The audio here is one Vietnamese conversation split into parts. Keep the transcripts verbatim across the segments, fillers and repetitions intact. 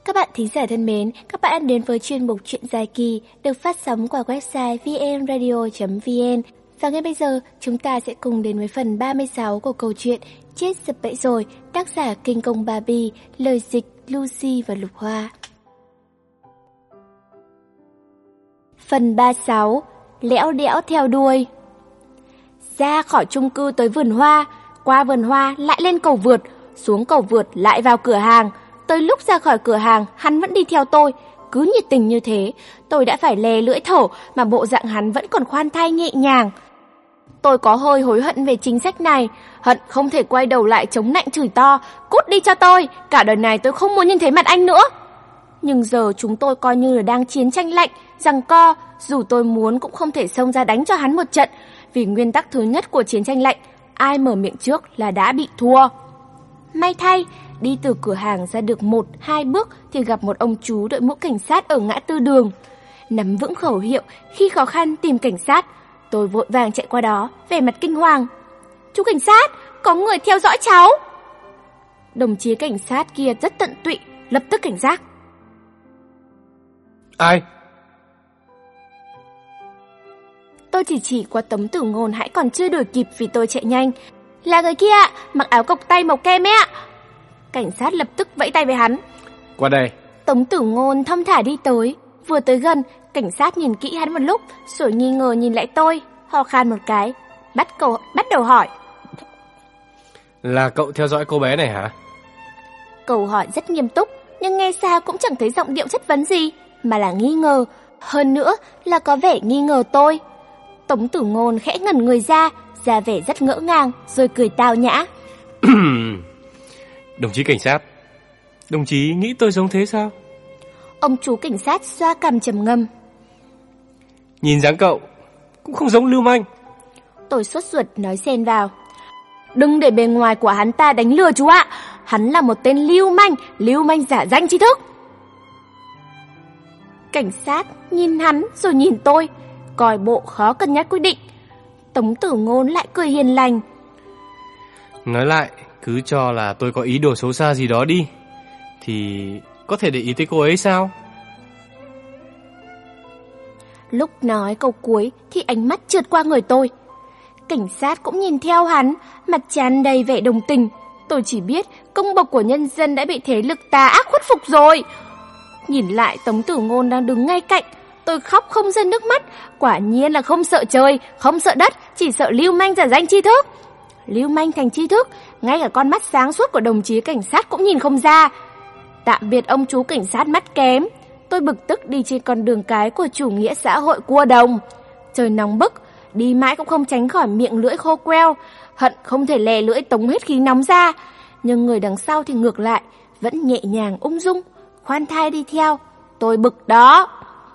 Các bạn thính giả thân mến, các bạn đã đến với chuyên mục Chuyện dài kỳ được phát sóng qua website vn radio chấm vn. Và ngay bây giờ, chúng ta sẽ cùng đến với phần ba mươi sáu của câu chuyện Chết Sập Bẫy Rồi, tác giả Kinh Công Barbie, lời dịch Lucy và Lục Hoa. Phần ba mươi sáu, lẽo đẽo theo đuôi. Ra khỏi chung cư tới vườn hoa, qua vườn hoa lại lên cầu vượt, xuống cầu vượt lại vào cửa hàng. Tới lúc ra khỏi cửa hàng, hắn vẫn đi theo tôi. Cứ nhiệt tình như thế, tôi đã phải lè lưỡi thở mà bộ dạng hắn vẫn còn khoan thai nhẹ nhàng. Tôi có hơi hối hận về chính sách này, hận không thể quay đầu lại chống nạnh chửi to, cút đi cho tôi, cả đời này tôi không muốn nhìn thấy mặt anh nữa. Nhưng giờ chúng tôi coi như là đang chiến tranh lạnh, giằng co, dù tôi muốn cũng không thể xông ra đánh cho hắn một trận, vì nguyên tắc thứ nhất của chiến tranh lạnh, ai mở miệng trước là đã bị thua. May thay, đi từ cửa hàng ra được một, hai bước thì gặp một ông chú đội mũ cảnh sát ở ngã tư đường. Nắm vững khẩu hiệu khi khó khăn tìm cảnh sát, tôi vội vàng chạy qua đó, vẻ mặt kinh hoàng. Chú cảnh sát, có người theo dõi cháu. Đồng chí cảnh sát kia rất tận tụy, lập tức cảnh giác. Ai? Tôi chỉ chỉ qua Tống Tử Ngôn hãy còn chưa đuổi kịp vì tôi chạy nhanh. Là người kia ạ, mặc áo cộc tay màu kem ấy ạ. Cảnh sát lập tức vẫy tay với hắn. Qua đây. Tống Tử Ngôn thong thả đi tới. Vừa tới gần, cảnh sát nhìn kỹ hắn một lúc, rồi nghi ngờ nhìn lại tôi, ho khan một cái, bắt cầu bắt đầu hỏi. Là cậu theo dõi cô bé này hả? Câu hỏi rất nghiêm túc, nhưng nghe sao cũng chẳng thấy giọng điệu chất vấn gì, mà là nghi ngờ, hơn nữa là có vẻ nghi ngờ tôi. Tống Tử Ngôn khẽ ngẩn người ra, ra vẻ rất ngỡ ngàng, rồi cười tao nhã. Đồng chí cảnh sát, đồng chí nghĩ tôi giống thế sao? Ông chú cảnh sát xoa cằm trầm ngâm. Nhìn dáng cậu cũng không giống lưu manh. Tôi sốt ruột nói xen vào. Đừng để bề ngoài của hắn ta đánh lừa chú ạ. Hắn là một tên lưu manh, lưu manh giả danh tri thức. Cảnh sát nhìn hắn rồi nhìn tôi, coi bộ khó cân nhắc quyết định. Tống Tử Ngôn lại cười hiền lành. Nói lại, cứ cho là tôi có ý đồ xấu xa gì đó đi, thì có thể để ý tới cô ấy sao? Lúc nói câu cuối thì ánh mắt trượt qua người tôi. Cảnh sát cũng nhìn theo hắn, mặt tràn đầy vẻ đồng tình. Tôi chỉ biết công bộc của nhân dân đã bị thế lực tà ác khuất phục rồi. Nhìn lại Tống Tử Ngôn đang đứng ngay cạnh, tôi khóc không ra nước mắt. Quả nhiên là không sợ trời, không sợ đất, chỉ sợ lưu manh giả danh tri thức. Lưu manh thành tri thức, ngay cả con mắt sáng suốt của đồng chí cảnh sát cũng nhìn không ra. Tạm biệt ông chú cảnh sát mắt kém. Tôi bực tức đi trên con đường cái của chủ nghĩa xã hội cua đồng. Trời nóng bức, đi mãi cũng không tránh khỏi miệng lưỡi khô queo, hận không thể lè lưỡi tống hết khí nóng ra. Nhưng người đằng sau thì ngược lại, vẫn nhẹ nhàng ung dung, khoan thai đi theo. Tôi bực đó.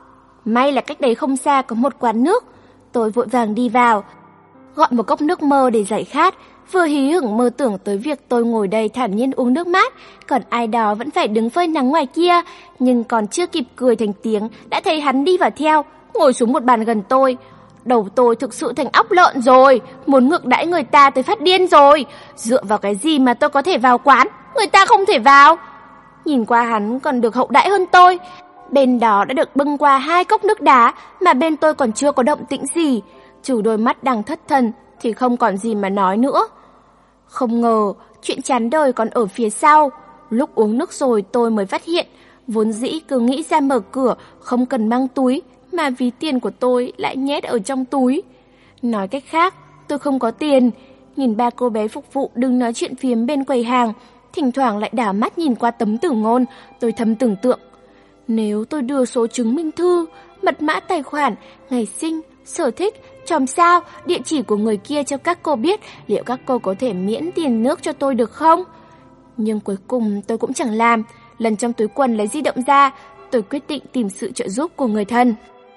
May là cách đấy không xa có một quán nước. Tôi vội vàng đi vào, gọi một cốc nước mơ để giải khát, vừa hí hửng mơ tưởng tới việc tôi ngồi đây thản nhiên uống nước mát, còn ai đó vẫn phải đứng phơi nắng ngoài kia. Nhưng còn chưa kịp cười thành tiếng đã thấy hắn đi vào theo, ngồi xuống một bàn gần tôi. Đầu tôi thực sự thành óc lợn rồi, muốn ngược đãi người ta tới phát điên rồi. Dựa vào cái gì mà tôi có thể vào quán, người ta không thể vào? Nhìn qua hắn còn được hậu đãi hơn tôi. Bên đó đã được bưng qua hai cốc nước đá, mà bên tôi còn chưa có động tĩnh gì. Trừ đôi mắt đang thất thần thì không còn gì mà nói nữa. Không ngờ chuyện chán đời còn ở phía sau. Lúc uống nước rồi tôi mới phát hiện, vốn dĩ cứ nghĩ ra mở cửa không cần mang túi, mà ví tiền của tôi lại nhét ở trong túi. Nói cách khác, tôi không có tiền. Nhìn ba cô bé phục vụ đứng nói chuyện phiếm bên quầy hàng, thỉnh thoảng lại đảo mắt nhìn qua Tống Tử Ngôn, tôi thầm tưởng tượng. Nếu tôi đưa số chứng minh thư, mật mã tài khoản, ngày sinh, sở thích, chòm sao, địa chỉ của người kia cho các cô biết, liệu các cô có thể miễn tiền nước cho tôi được không? Nhưng cuối cùng tôi cũng chẳng làm. Lần trong túi quần lấy di động ra, tôi quyết định tìm sự trợ giúp của người thân.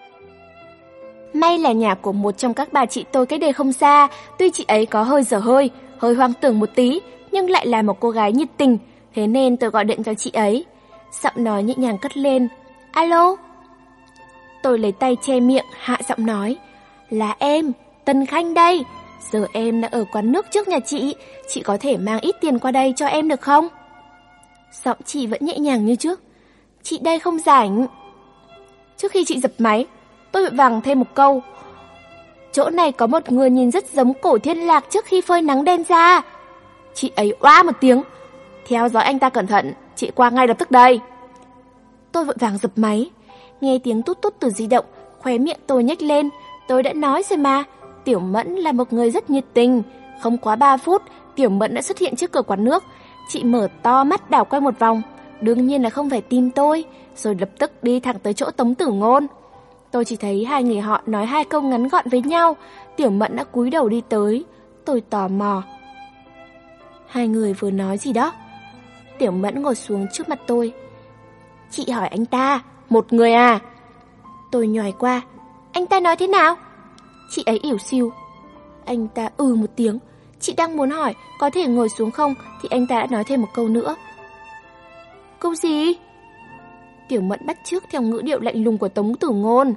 May là nhà của một trong các bà chị tôi cách đây không xa. Tuy chị ấy có hơi dở hơi, hơi hoang tưởng một tí, nhưng lại là một cô gái nhiệt tình. Thế nên tôi gọi điện cho chị ấy. Giọng nói nhẹ nhàng cất lên. Alo? Tôi lấy tay che miệng, hạ giọng nói. Là em, Tân Khanh đây. Giờ em đang ở quán nước trước nhà chị. Chị có thể mang ít tiền qua đây cho em được không? Giọng chị vẫn nhẹ nhàng như trước. Chị đây không rảnh. Trước khi chị dập máy, tôi vội vàng thêm một câu. Chỗ này có một người nhìn rất giống Cổ Thiên Lạc trước khi phơi nắng đen ra. Chị ấy oa một tiếng. Theo dõi anh ta cẩn thận, chị qua ngay lập tức đây. Tôi vội vàng dập máy. Nghe tiếng tút tút từ di động, khóe miệng tôi nhếch lên. Tôi đã nói rồi mà, Tiểu Mẫn là một người rất nhiệt tình. Không quá ba phút, Tiểu Mẫn đã xuất hiện trước cửa quán nước. Chị mở to mắt đảo quanh một vòng, đương nhiên là không phải tìm tôi, rồi lập tức đi thẳng tới chỗ Tống Tử Ngôn. Tôi chỉ thấy hai người họ nói hai câu ngắn gọn với nhau. Tiểu Mẫn đã cúi đầu đi tới. Tôi tò mò. Hai người vừa nói gì đó? Tiểu Mẫn ngồi xuống trước mặt tôi. Chị hỏi anh ta, một người à? Tôi nhoài qua. Anh ta nói thế nào? Chị ấy ỉu xìu. Anh ta ừ một tiếng. Chị đang muốn hỏi có thể ngồi xuống không, thì anh ta đã nói thêm một câu nữa. Câu gì? Tiểu Mẫn bắt chước theo ngữ điệu lạnh lùng của Tống Tử Ngôn.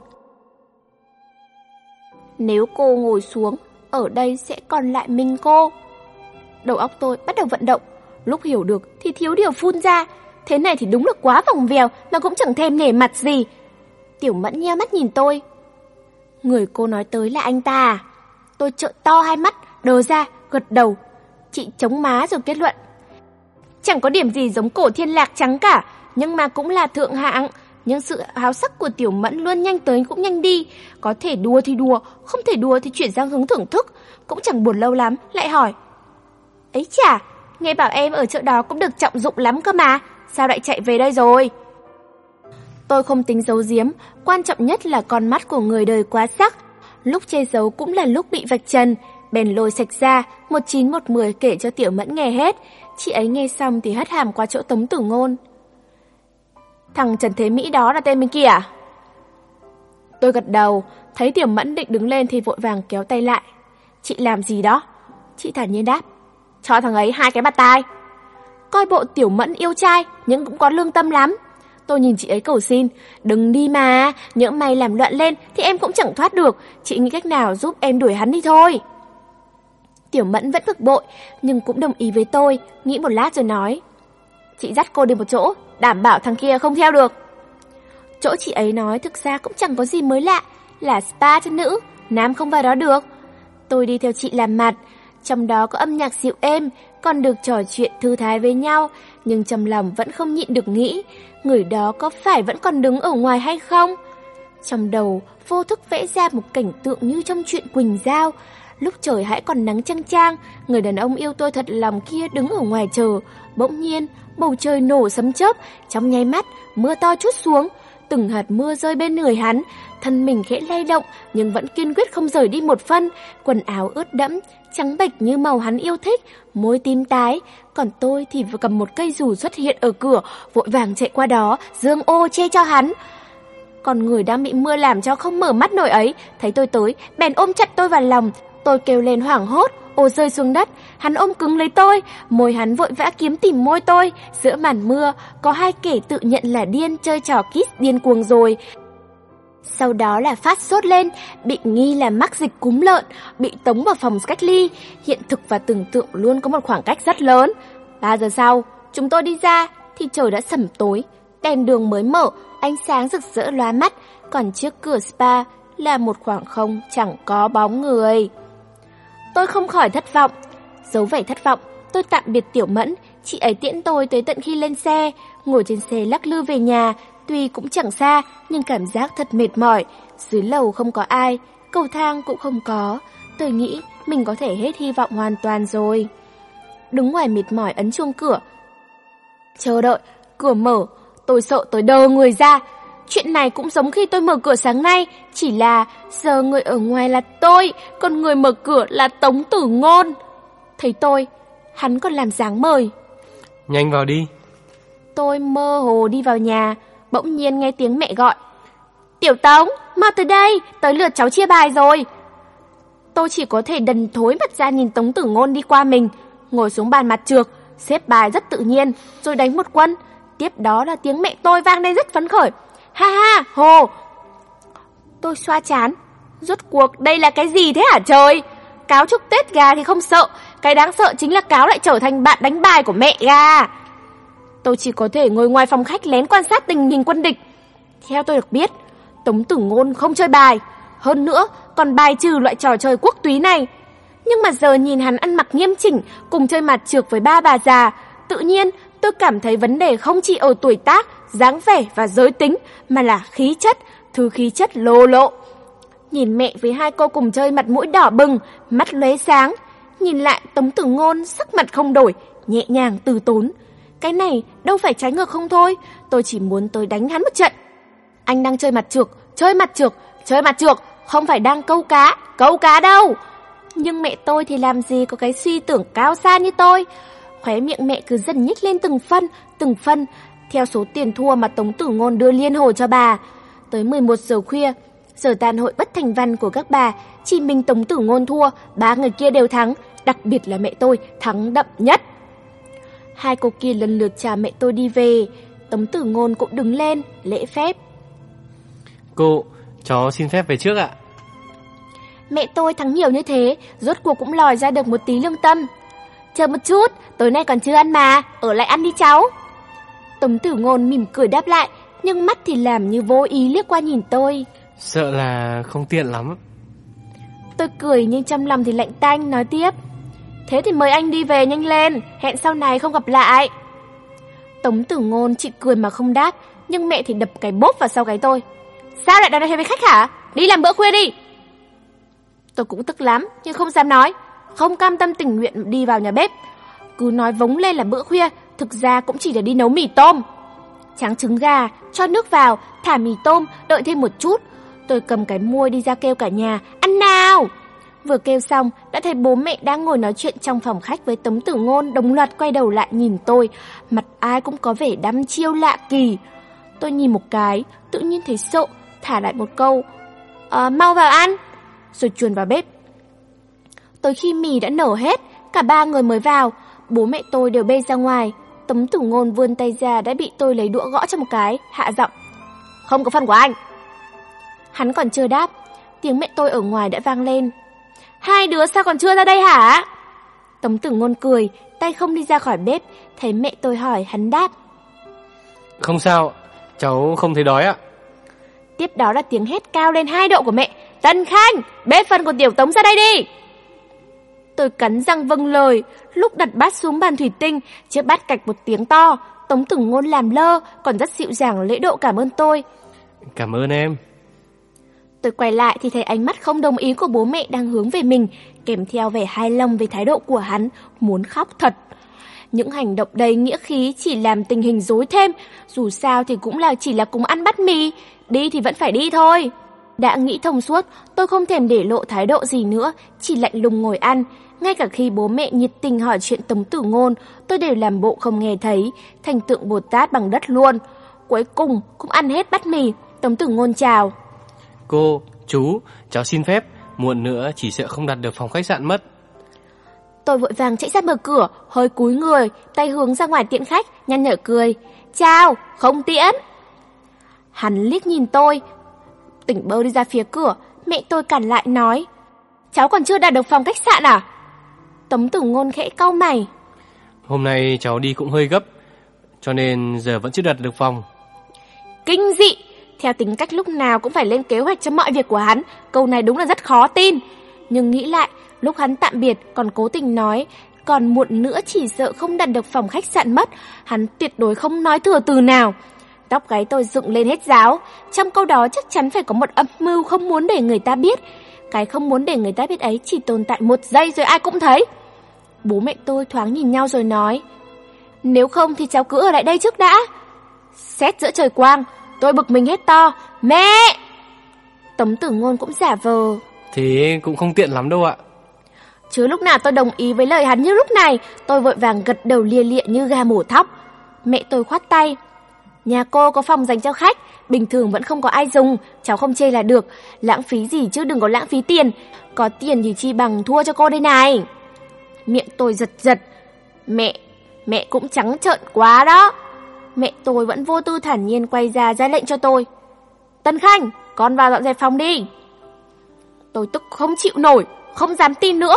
Nếu cô ngồi xuống, ở đây sẽ còn lại mình cô. Đầu óc tôi bắt đầu vận động. Lúc hiểu được thì thiếu điều phun ra. Thế này thì đúng là quá vòng vèo, mà cũng chẳng thèm nể mặt gì. Tiểu Mẫn nheo mắt nhìn tôi. Người cô nói tới là anh ta à? Tôi trợn to hai mắt, đờ ra, gật đầu. Chị chống má rồi kết luận. Chẳng có điểm gì giống Cổ Thiên Lạc trắng cả, nhưng mà cũng là thượng hạng. Nhưng sự háo sắc của Tiểu Mẫn luôn nhanh tới cũng nhanh đi. Có thể đùa thì đùa, không thể đùa thì chuyển sang hướng thưởng thức. Cũng chẳng buồn lâu lắm, lại hỏi. Ấy chà, nghe bảo em ở chợ đó cũng được trọng dụng lắm cơ mà, sao lại chạy về đây rồi? Tôi không tính giấu giếm, quan trọng nhất là con mắt của người đời quá sắc. Lúc che giấu cũng là lúc bị vạch trần, bèn lôi sạch ra, một chín một mười kể cho Tiểu Mẫn nghe hết. Chị ấy nghe xong thì hất hàm qua chỗ Tống Tử Ngôn. Thằng Trần Thế Mỹ đó là tên bên kia à? Tôi gật đầu, thấy Tiểu Mẫn định đứng lên thì vội vàng kéo tay lại. Chị làm gì đó? Chị thản nhiên đáp. Cho thằng ấy hai cái bạt tai. Coi bộ Tiểu Mẫn yêu trai, nhưng cũng có lương tâm lắm. Tôi nhìn chị ấy cầu xin. Đừng đi mà, nhỡ mày làm loạn lên thì em cũng chẳng thoát được. Chị nghĩ cách nào giúp em đuổi hắn đi thôi. Tiểu Mẫn vẫn bực bội, nhưng cũng đồng ý với tôi, nghĩ một lát rồi nói. Chị dắt cô đi một chỗ, đảm bảo thằng kia không theo được. Chỗ chị ấy nói thực ra cũng chẳng có gì mới lạ, là spa cho nữ, nam không vào đó được. Tôi đi theo chị làm mặt, trong đó có âm nhạc dịu êm, còn được trò chuyện thư thái với nhau, nhưng trong lòng vẫn không nhịn được nghĩ, người đó có phải vẫn còn đứng ở ngoài hay không? Trong đầu vô thức vẽ ra một cảnh tượng như trong truyện Quỳnh Giao. Lúc trời hãy còn nắng chang chang, người đàn ông yêu tôi thật lòng kia đứng ở ngoài chờ. Bỗng nhiên, bầu trời nổ sấm chớp, trong nháy mắt, mưa to trút xuống. Từng hạt mưa rơi bên người hắn, thân mình khẽ lay động nhưng vẫn kiên quyết không rời đi một phân. Quần áo ướt đẫm, trắng bệch như màu hắn yêu thích, môi tím tái. Còn tôi thì vừa cầm một cây dù xuất hiện ở cửa, vội vàng chạy qua đó, giương ô che cho hắn. Còn người đang bị mưa làm cho không mở mắt nổi ấy, thấy tôi tới, bèn ôm chặt tôi vào lòng. Tôi kêu lên hoảng hốt, ô rơi xuống đất, hắn ôm cứng lấy tôi, môi hắn vội vã kiếm tìm môi tôi. Giữa màn mưa, có hai kẻ tự nhận là điên chơi trò kiss điên cuồng rồi. Sau đó là phát sốt lên, bị nghi là mắc dịch cúm lợn, bị tống vào phòng cách ly. Hiện thực và tưởng tượng luôn có một khoảng cách rất lớn. Ba giờ sau, chúng tôi đi ra thì trời đã sẩm tối, đèn đường mới mở, ánh sáng rực rỡ lóa mắt, còn trước cửa spa là một khoảng không chẳng có bóng người. Tôi không khỏi thất vọng. Giấu vẻ thất vọng, tôi tạm biệt Tiểu Mẫn, chị ấy tiễn tôi tới tận khi lên xe. Ngồi trên xe lắc lư về nhà, tuy cũng chẳng xa, nhưng cảm giác thật mệt mỏi. Dưới lầu không có ai, cầu thang cũng không có. Tôi nghĩ mình có thể hết hy vọng hoàn toàn rồi. Đứng ngoài mệt mỏi ấn chuông cửa. Chờ đợi, cửa mở, tôi sợ tới đờ người ra. Chuyện này cũng giống khi tôi mở cửa sáng nay, chỉ là giờ người ở ngoài là tôi, còn người mở cửa là Tống Tử Ngôn. Thấy tôi, hắn còn làm dáng mời. Nhanh vào đi. Tôi mơ hồ đi vào nhà, bỗng nhiên nghe tiếng mẹ gọi. Tiểu Tống, mau tới đây, tới lượt cháu chia bài rồi. Tôi chỉ có thể đần thối mặt ra nhìn Tống Tử Ngôn đi qua mình, ngồi xuống bàn mặt trược, xếp bài rất tự nhiên, rồi đánh một quân. Tiếp đó là tiếng mẹ tôi vang lên rất phấn khởi. Ha ha, hồ. Tôi xoa chán. Rốt cuộc đây là cái gì thế hả trời? Cáo chúc Tết gà thì không sợ, cái đáng sợ chính là cáo lại trở thành bạn đánh bài của mẹ gà. Tôi chỉ có thể ngồi ngoài phòng khách lén quan sát tình hình quân địch. Theo tôi được biết, Tống Tử Ngôn không chơi bài, hơn nữa còn bài trừ loại trò chơi quốc túy này. Nhưng mà giờ nhìn hắn ăn mặc nghiêm chỉnh, cùng chơi mặt trược với ba bà già, tự nhiên tôi cảm thấy vấn đề không chỉ ở tuổi tác, dáng vẻ và giới tính, mà là khí chất, thứ khí chất lô lộ. Nhìn mẹ với hai cô cùng chơi mặt mũi đỏ bừng, mắt lóe sáng. Nhìn lại Tống Tử Ngôn sắc mặt không đổi, nhẹ nhàng từ tốn. Cái này đâu phải trái ngược không thôi, tôi chỉ muốn tôi đánh hắn một trận. Anh đang chơi mặt trược, chơi mặt trược, chơi mặt trược, không phải đang câu cá, câu cá đâu. Nhưng mẹ tôi thì làm gì có cái suy tưởng cao xa như tôi. Khóe miệng mẹ cứ dần nhích lên từng phân, từng phân, theo số tiền thua mà Tống Tử Ngôn đưa liên hồi cho bà. Tới mười một giờ khuya, giờ tàn hội bất thành văn của các bà, chỉ mình Tống Tử Ngôn thua, ba người kia đều thắng, đặc biệt là mẹ tôi thắng đậm nhất. Hai cô kia lần lượt chào mẹ tôi đi về, Tống Tử Ngôn cũng đứng lên, lễ phép. Cô, cháu xin phép về trước ạ. Mẹ tôi thắng nhiều như thế, rốt cuộc cũng lòi ra được một tí lương tâm. Chờ một chút, tối nay còn chưa ăn mà, ở lại ăn đi cháu. Tống Tử Ngôn mỉm cười đáp lại, nhưng mắt thì làm như vô ý liếc qua nhìn tôi. Sợ là không tiện lắm. Tôi cười nhưng trong lòng thì lạnh tanh, nói tiếp. Thế thì mời anh đi về nhanh lên, hẹn sau này không gặp lại. Tống Tử Ngôn chỉ cười mà không đáp, nhưng mẹ thì đập cái bốp vào sau gáy tôi. Sao lại đòi nói thế với khách hả? Đi làm bữa khuya đi. Tôi cũng tức lắm, nhưng không dám nói, không cam tâm tình nguyện đi vào nhà bếp. Cứ nói vống lên là bữa khuya, thực ra cũng chỉ là đi nấu mì tôm. Tráng trứng gà, cho nước vào, thả mì tôm, đợi thêm một chút. Tôi cầm cái muôi đi ra kêu cả nhà, ăn nào. Vừa kêu xong, đã thấy bố mẹ đang ngồi nói chuyện trong phòng khách với Tống Tử Ngôn, đồng loạt quay đầu lại nhìn tôi. Mặt ai cũng có vẻ đăm chiêu lạ kỳ. Tôi nhìn một cái, tự nhiên thấy sợ, thả lại một câu, à, mau vào ăn, rồi chuồn vào bếp. Tới khi mì đã nở hết, cả ba người mới vào, bố mẹ tôi đều bê ra ngoài. Tống Tử Ngôn vươn tay ra đã bị tôi lấy đũa gõ cho một cái, hạ giọng. Không có phần của anh. Hắn còn chưa đáp, tiếng mẹ tôi ở ngoài đã vang lên. Hai đứa sao còn chưa ra đây hả? Tống Tử Ngôn cười, tay không đi ra khỏi bếp, thấy mẹ tôi hỏi hắn đáp. Không sao, cháu không thấy đói ạ. Tiếp đó là tiếng hét cao lên hai độ của mẹ. Tân Khanh, bếp phần của tiểu Tống ra đây đi. Tôi cắn răng vâng lời, lúc đặt bát xuống bàn thủy tinh, chiếc bát cạch một tiếng to. Tống Tử Ngôn làm lơ, còn rất dịu dàng lễ độ cảm ơn tôi. Cảm ơn em. Tôi quay lại thì thấy ánh mắt không đồng ý của bố mẹ đang hướng về mình, kèm theo vẻ hài lòng về thái độ của hắn, muốn khóc thật. Những hành động đầy nghĩa khí chỉ làm tình hình rối thêm, dù sao thì cũng là chỉ là cùng ăn bát mì, đi thì vẫn phải đi thôi. Đã nghĩ thông suốt, tôi không thèm để lộ thái độ gì nữa, chỉ lạnh lùng ngồi ăn. Ngay cả khi bố mẹ nhiệt tình hỏi chuyện Tống Tử Ngôn, tôi đều làm bộ không nghe thấy, thành tượng Bồ Tát bằng đất luôn. Cuối cùng cũng ăn hết bát mì. Tống Tử Ngôn chào. Cô, chú, cháu xin phép, muộn nữa chỉ sợ không đặt được phòng khách sạn mất. Tôi vội vàng chạy ra mở cửa, hơi cúi người, tay hướng ra ngoài tiễn khách, nhăn nhở cười. Chào, không tiễn. Hắn liếc nhìn tôi, tỉnh bơ đi ra phía cửa, mẹ tôi cản lại nói. Cháu còn chưa đặt được phòng khách sạn à? Tống Tử Ngôn khẽ cau mày. Hôm nay cháu đi cũng hơi gấp, cho nên giờ vẫn chưa đặt được phòng. Kinh dị, theo tính cách lúc nào cũng phải lên kế hoạch cho mọi việc của hắn, câu này đúng là rất khó tin. Nhưng nghĩ lại, lúc hắn tạm biệt còn cố tình nói, còn muộn nữa chỉ sợ không đặt được phòng khách sạn mất, hắn tuyệt đối không nói thừa từ nào. Tóc gáy tôi dựng lên hết ráo, trong câu đó chắc chắn phải có một âm mưu không muốn để người ta biết. Cái không muốn để người ta biết ấy chỉ tồn tại một giây rồi ai cũng thấy. Bố mẹ tôi thoáng nhìn nhau rồi nói, nếu không thì cháu cứ ở lại đây trước đã. Xét giữa trời quang, tôi bực mình hết to, mẹ! Tống Tử Ngôn cũng giả vờ. Thế cũng không tiện lắm đâu ạ. Chứ lúc nào tôi đồng ý với lời hắn như lúc này, tôi vội vàng gật đầu lia lịa như gà mổ thóc. Mẹ tôi khoát tay. Nhà cô có phòng dành cho khách, bình thường vẫn không có ai dùng, cháu không chê là được. Lãng phí gì chứ đừng có lãng phí tiền. Có tiền thì chi bằng thua cho cô đây này. Miệng tôi giật giật. Mẹ, mẹ cũng trắng trợn quá đó. Mẹ tôi vẫn vô tư thản nhiên quay ra ra lệnh cho tôi. Tân Khanh, con vào dọn dẹp phòng đi. Tôi tức không chịu nổi, không dám tin nữa.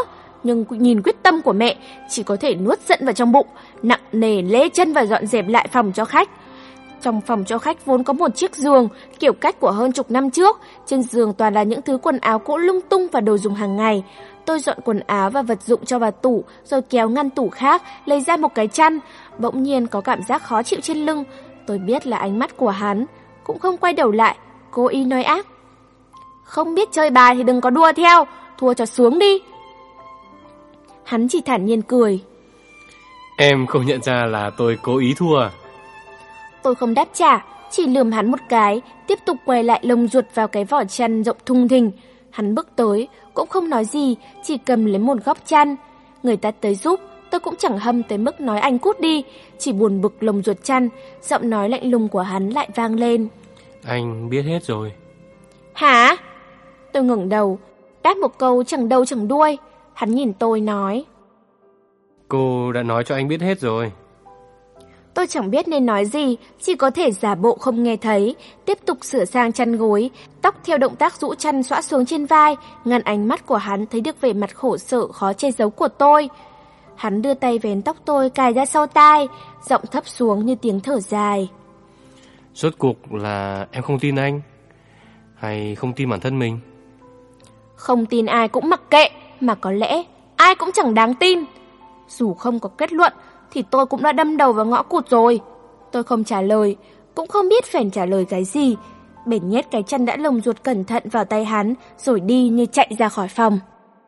nhưng nhìn quyết tâm của mẹ, chỉ có thể nuốt giận vào trong bụng, nặng nề lê chân và dọn dẹp lại phòng cho khách. Trong phòng cho khách vốn có một chiếc giường, kiểu cách của hơn chục năm trước. Trên giường toàn là những thứ quần áo cũ lung tung và đồ dùng hàng ngày. Tôi dọn quần áo và vật dụng cho vào tủ, rồi kéo ngăn tủ khác, lấy ra một cái chăn. Bỗng nhiên có cảm giác khó chịu trên lưng. Tôi biết là ánh mắt của hắn, cũng không quay đầu lại, cố ý nói ác. Không biết chơi bài thì đừng có đua theo, thua cho xuống đi. Hắn chỉ thản nhiên cười. Em không nhận ra là tôi cố ý thua à? Tôi không đáp trả, chỉ lườm hắn một cái, tiếp tục quay lại lồng ruột vào cái vỏ chăn rộng thùng thình. Hắn bước tới, cũng không nói gì, chỉ cầm lấy một góc chăn. Người ta tới giúp, tôi cũng chẳng hâm tới mức nói anh cút đi, chỉ buồn bực lồng ruột chăn, giọng nói lạnh lùng của hắn lại vang lên. Anh biết hết rồi. Hả? Tôi ngẩng đầu, đáp một câu chẳng đầu chẳng đuôi. Hắn nhìn tôi nói. Cô đã nói cho anh biết hết rồi. Tôi chẳng biết nên nói gì, chỉ có thể giả bộ không nghe thấy, tiếp tục sửa sang chăn gối, tóc theo động tác rũ chăn xõa xuống trên vai, ngăn ánh mắt của hắn thấy được vẻ mặt khổ sở khó che giấu của tôi. Hắn đưa tay vén tóc tôi cài ra sau tai, giọng thấp xuống như tiếng thở dài. Rốt cuộc là em không tin anh, hay không tin bản thân mình? Không tin ai cũng mặc kệ, mà có lẽ ai cũng chẳng đáng tin. Dù không có kết luận thì tôi cũng đã đâm đầu vào ngõ cụt rồi. Tôi không trả lời, cũng không biết phải trả lời cái gì. Bèn nhét cái chăn đã lồng ruột cẩn thận vào tay hắn, rồi đi như chạy ra khỏi phòng.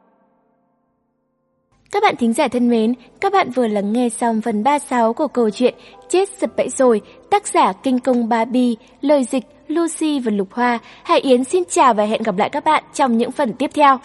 Các bạn thính giả thân mến, các bạn vừa lắng nghe xong phần ba mươi sáu của câu chuyện Chết Sập Bẫy Rồi, tác giả Kinh Công Barbie, lời dịch Lucy và Lục Hoa. Hải Yến xin chào và hẹn gặp lại các bạn trong những phần tiếp theo.